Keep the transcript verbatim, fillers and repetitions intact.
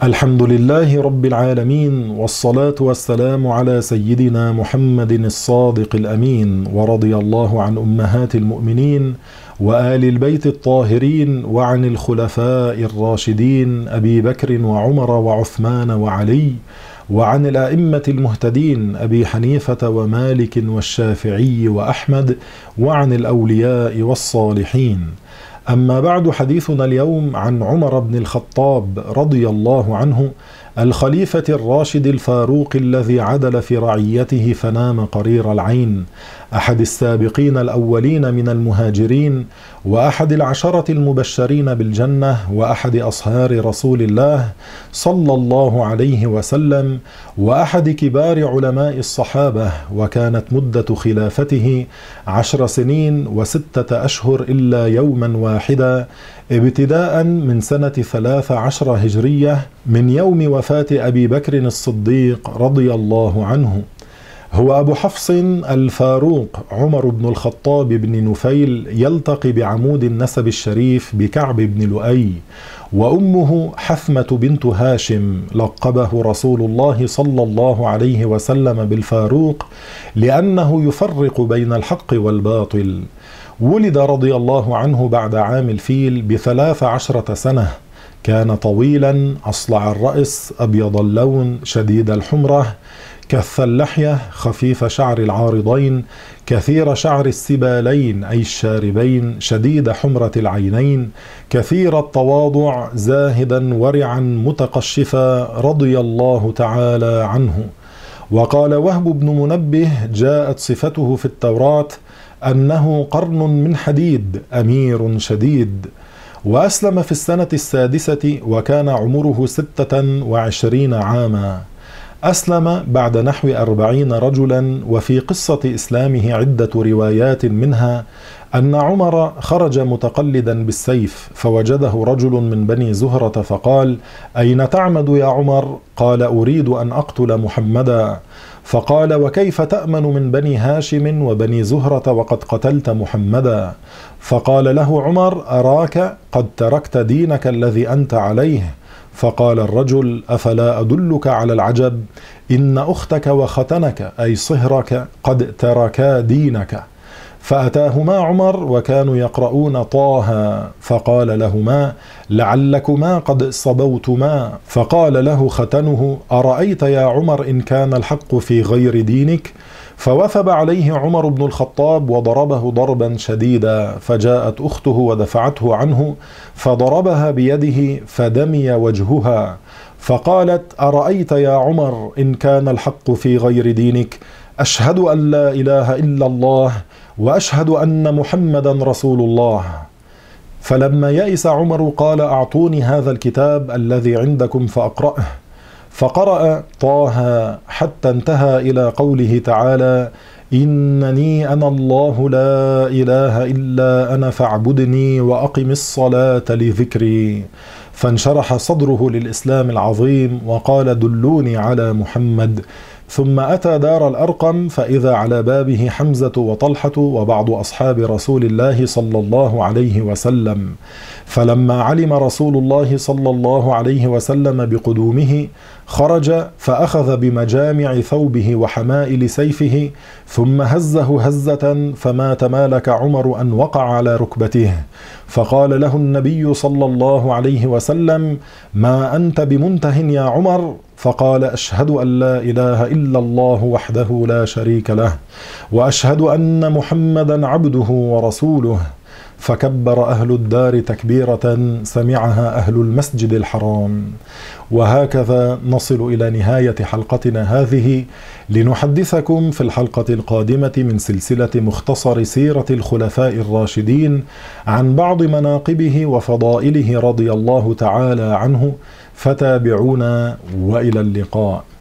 الحمد لله رب العالمين، والصلاة والسلام على سيدنا محمد الصادق الأمين، ورضي الله عن أمهات المؤمنين وآل البيت الطاهرين، وعن الخلفاء الراشدين أبي بكر وعمر وعثمان وعلي، وعن الأئمة المهتدين أبي حنيفة ومالك والشافعي وأحمد، وعن الأولياء والصالحين. أما بعد، حديثنا اليوم عن عمر بن الخطاب رضي الله عنه، الخليفة الراشد الفاروق الذي عدل في رعيته فنام قرير العين، أحد السابقين الأولين من المهاجرين، وأحد العشرة المبشرين بالجنة، وأحد أصهار رسول الله صلى الله عليه وسلم، وأحد كبار علماء الصحابة، وكانت مدة خلافته عشر سنين وستة أشهر إلا يوما واحدا، ابتداء من سنة ثلاث عشر هجرية من يوم وفاة أبي بكر الصديق رضي الله عنه. هو أبو حفص الفاروق عمر بن الخطاب بن نفيل، يلتقي بعمود النسب الشريف بكعب بن لؤي، وأمه حثمة بنت هاشم، لقبه رسول الله صلى الله عليه وسلم بالفاروق لأنه يفرق بين الحق والباطل. ولد رضي الله عنه بعد عام الفيل بثلاث عشرة سنة، كان طويلا أصلع الرأس، أبيض اللون، شديد الحمرة، كث اللحية، خفيف شعر العارضين، كثير شعر السبالين أي الشاربين، شديد حمرة العينين، كثير التواضع، زاهدا ورعا متقشفا رضي الله تعالى عنه. وقال وهب بن منبه: جاءت صفته في التوراة أنه قرن من حديد، أمير شديد. وأسلم في السنة السادسة وكان عمره ستة وعشرين عاما. أسلم بعد نحو أربعين رجلا، وفي قصة إسلامه عدة روايات، منها أن عمر خرج متقلدا بالسيف، فوجده رجل من بني زهرة فقال: أين تعمد يا عمر؟ قال: أريد أن أقتل محمدا. فقال: وكيف تأمن من بني هاشم وبني زهرة وقد قتلت محمدا؟ فقال له عمر: أراك قد تركت دينك الذي أنت عليه. فقال الرجل: أفلا أدلك على العجب؟ إن أختك وختنك أي صهرك قد تركا دينك. فأتاهما عمر وكانوا يقرؤون طه، فقال لهما: لعلكما قد صبوتما. فقال له ختنه: أرأيت يا عمر إن كان الحق في غير دينك؟ فوثب عليه عمر بن الخطاب وضربه ضربا شديدا، فجاءت أخته ودفعته عنه فضربها بيده فدمي وجهها، فقالت: أرأيت يا عمر إن كان الحق في غير دينك؟ أشهد أن لا إله إلا الله وأشهد أن محمدا رسول الله. فلما يئس عمر قال: أعطوني هذا الكتاب الذي عندكم فأقرأه. فقرأ طه حتى انتهى إلى قوله تعالى: إنني أنا الله لا إله إلا أنا فاعبدني وأقم الصلاة لذكري. فانشرح صدره للإسلام العظيم وقال: دلوني على محمد. ثم أتى دار الأرقم، فإذا على بابه حمزة وطلحة وبعض أصحاب رسول الله صلى الله عليه وسلم. فلما علم رسول الله صلى الله عليه وسلم بقدومه خرج، فأخذ بمجامع ثوبه وحمائل سيفه، ثم هزه هزة فما تمالك عمر أن وقع على ركبته. فقال له النبي صلى الله عليه وسلم: ما أنت بمنته يا عمر؟ فقال: أشهد أن لا إله إلا الله وحده لا شريك له، وأشهد أن محمدا عبده ورسوله. فكبر أهل الدار تكبيرة سمعها أهل المسجد الحرام. وهكذا نصل إلى نهاية حلقتنا هذه، لنحدثكم في الحلقة القادمة من سلسلة مختصر سيرة الخلفاء الراشدين عن بعض مناقبه وفضائله رضي الله تعالى عنه. فتابعونا وإلى اللقاء.